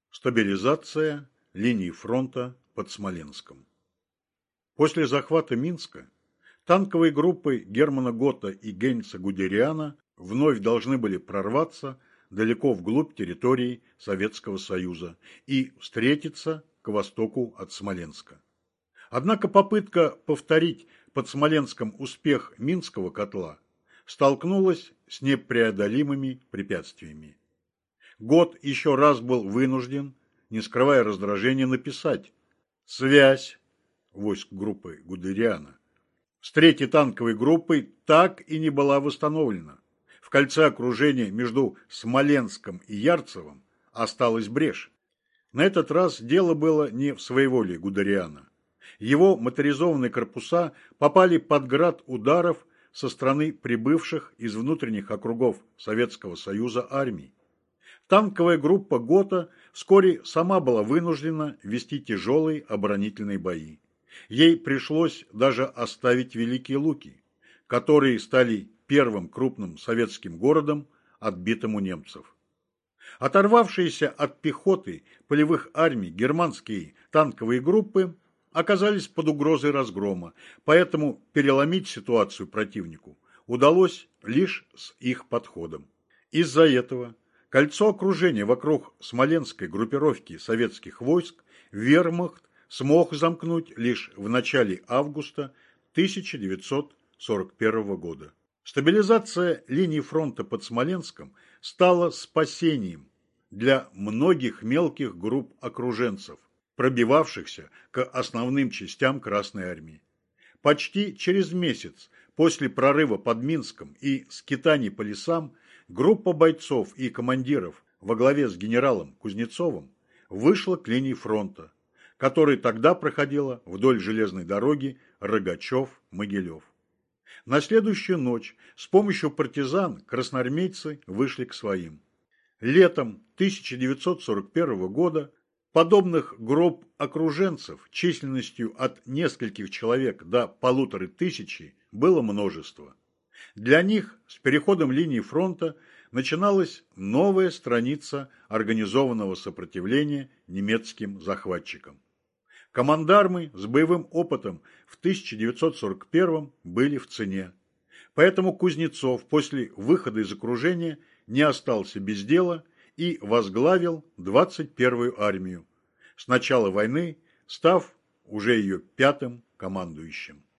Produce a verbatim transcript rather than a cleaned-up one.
Стабилизация линии фронта под Смоленском. После захвата Минска танковые группы Германа Гота и Гейнца Гудериана вновь должны были прорваться далеко вглубь территории Советского Союза и встретиться к востоку от Смоленска. Однако попытка повторить под Смоленском успех Минского котла столкнулась с непреодолимыми препятствиями. Гот еще раз был вынужден, не скрывая раздражения, написать: «Связь войск группы Гудериана с третьей танковой группой так и не была восстановлена. В кольце окружения между Смоленском и Ярцевым осталась брешь». На этот раз дело было не в своеволии Гудериана. Его моторизованные корпуса попали под град ударов со стороны прибывших из внутренних округов Советского Союза армий. Танковая группа Гота вскоре сама была вынуждена вести тяжелые оборонительные бои. Ей пришлось даже оставить Великие Луки, которые стали первым крупным советским городом, отбитым у немцев. Оторвавшиеся от пехоты полевых армий германские танковые группы оказались под угрозой разгрома, поэтому переломить ситуацию противнику удалось лишь с их подходом. Из-за этого кольцо окружения вокруг смоленской группировки советских войск вермахт смог замкнуть лишь в начале августа тысяча девятьсот сорок первого года. Стабилизация линии фронта под Смоленском стала спасением для многих мелких групп окруженцев, пробивавшихся к основным частям Красной Армии. Почти через месяц после прорыва под Минском и скитаний по лесам группа бойцов и командиров во главе с генералом Кузнецовым вышла к линии фронта, которая тогда проходила вдоль железной дороги Рогачев-Могилев. На следующую ночь с помощью партизан красноармейцы вышли к своим. Летом тысяча девятьсот сорок первого года подобных групп окруженцев численностью от нескольких человек до полутора тысячи было множество. Для них с переходом линии фронта начиналась новая страница организованного сопротивления немецким захватчикам. Командармы с боевым опытом в тысяча девятьсот сорок первом были в цене. Поэтому Кузнецов после выхода из окружения не остался без дела и возглавил двадцать первую армию, с начала войны став уже ее пятым командующим.